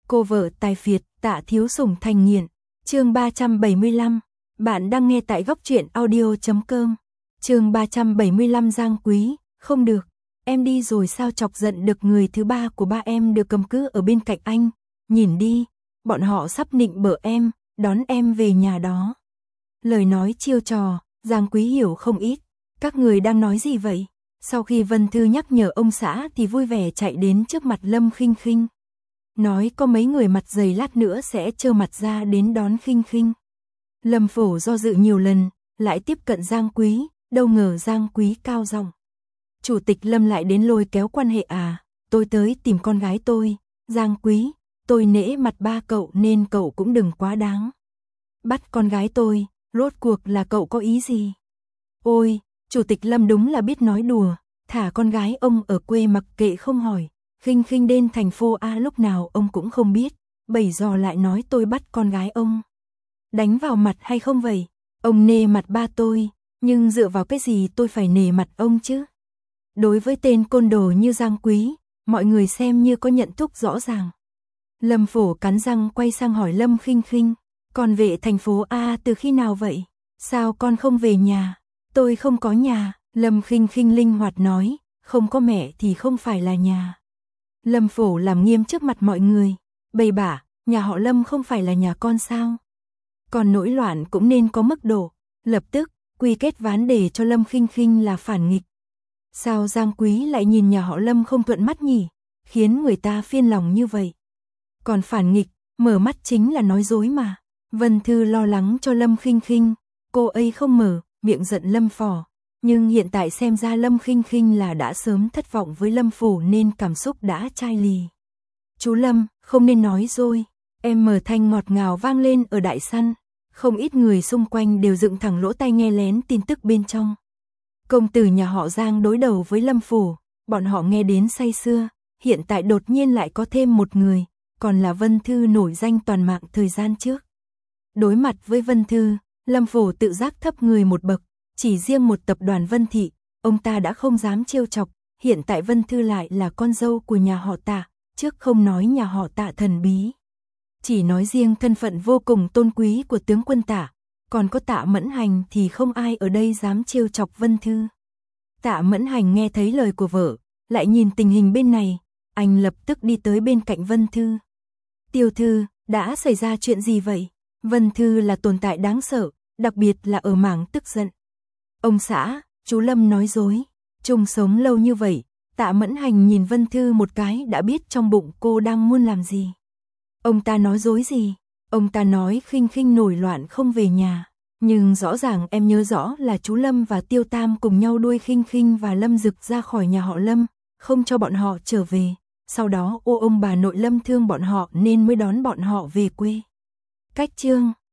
Cô vợ tài phiệt, Tạ Thiếu Sủng thành nghiện. Chương 375. Bạn đang nghe tại góc truyện audio.com. Chương 375 Giang Quý, không được, em đi rồi sao chọc giận được người thứ ba của ba em được cầm cứ ở bên cạnh anh, nhìn đi, bọn họ sắp nịnh bợ em, đón em về nhà đó. Lời nói chiêu trò, Giang Quý hiểu không ít, các người đang nói gì vậy? Sau khi Vân Thư nhắc nhở ông xã thì vui vẻ chạy đến trước mặt Lâm Khinh Khinh. Nói có mấy người mặt dày lát nữa sẽ trơ mặt ra đến đón Khinh Khinh. Lâm Phổ do dự nhiều lần, lại tiếp cận Giang Quý, đâu ngờ Giang Quý cao giọng. Chủ tịch Lâm lại đến lôi kéo quan hệ à, tôi tới tìm con gái tôi, Giang Quý, tôi nể mặt ba cậu nên cậu cũng đừng quá đáng. Bắt con gái tôi, rốt cuộc là cậu có ý gì? Ôi, Chủ tịch Lâm đúng là biết nói đùa, thả con gái ông ở quê mặc kệ không hỏi. Khinh Khinh đến thành phố A lúc nào ông cũng không biết, bây giờ lại nói tôi bắt con gái ông. Đánh vào mặt hay không vậy? Ông nề mặt ba tôi, nhưng dựa vào cái gì tôi phải nề mặt ông chứ? Đối với tên côn đồ như Giang Quý, mọi người xem như có nhận thức rõ ràng. Lâm Phổ cắn răng quay sang hỏi Lâm Khinh Khinh, con về thành phố A từ khi nào vậy? Sao con không về nhà? Tôi không có nhà, Lâm Khinh Khinh linh hoạt nói, không có mẹ thì không phải là nhà. Lâm Phổ làm nghiêm trước mặt mọi người, bậy bạ, nhà họ Lâm không phải là nhà con sao? Còn nổi loạn cũng nên có mức độ, lập tức quy kết ván đề cho Lâm Khinh Khinh là phản nghịch. Sao Giang Quý lại nhìn nhà họ Lâm không thuận mắt nhỉ, khiến người ta phiền lòng như vậy? Còn phản nghịch, mở mắt chính là nói dối mà. Vân Thư lo lắng cho Lâm Khinh Khinh, cô ấy không mở miệng giận Lâm Phò, nhưng hiện tại xem ra Lâm Khinh Khinh là đã sớm thất vọng với Lâm Phủ nên cảm xúc đã chai lì. Chú Lâm, không nên nói rồi, em mở thanh ngọt ngào vang lên ở đại săn, không ít người xung quanh đều dựng thẳng lỗ tai nghe lén tin tức bên trong. Công tử nhà họ Giang đối đầu với Lâm Phủ, bọn họ nghe đến say sưa, hiện tại đột nhiên lại có thêm một người, còn là Vân Thư nổi danh toàn mạng thời gian trước. Đối mặt với Vân Thư, Lâm Phổ tự giác thấp người một bậc, chỉ riêng một tập đoàn Vân Thị, ông ta đã không dám trêu chọc, hiện tại Vân Thư lại là con dâu của nhà họ Tạ, trước không nói nhà họ Tạ thần bí. Chỉ nói riêng thân phận vô cùng tôn quý của tướng quân Tạ, còn có Tạ Mẫn Hành thì không ai ở đây dám trêu chọc Vân Thư. Tạ Mẫn Hành nghe thấy lời của vợ, lại nhìn tình hình bên này, anh lập tức đi tới bên cạnh Vân Thư. Tiểu thư, đã xảy ra chuyện gì vậy? Vân Thư là tồn tại đáng sợ, đặc biệt là ở mảng tức giận. Ông xã, chú Lâm nói dối, chung sống lâu như vậy, Tạ Mẫn Hành nhìn Vân Thư một cái đã biết trong bụng cô đang muốn làm gì. Ông ta nói dối gì? Ông ta nói Khinh Khinh nổi loạn không về nhà, nhưng rõ ràng em nhớ rõ là chú Lâm và Tiêu Tam cùng nhau đuôi Khinh Khinh và Lâm Dực ra khỏi nhà họ Lâm, không cho bọn họ trở về, sau đó ông bà nội Lâm thương bọn họ nên mới đón bọn họ về quê. Cách chương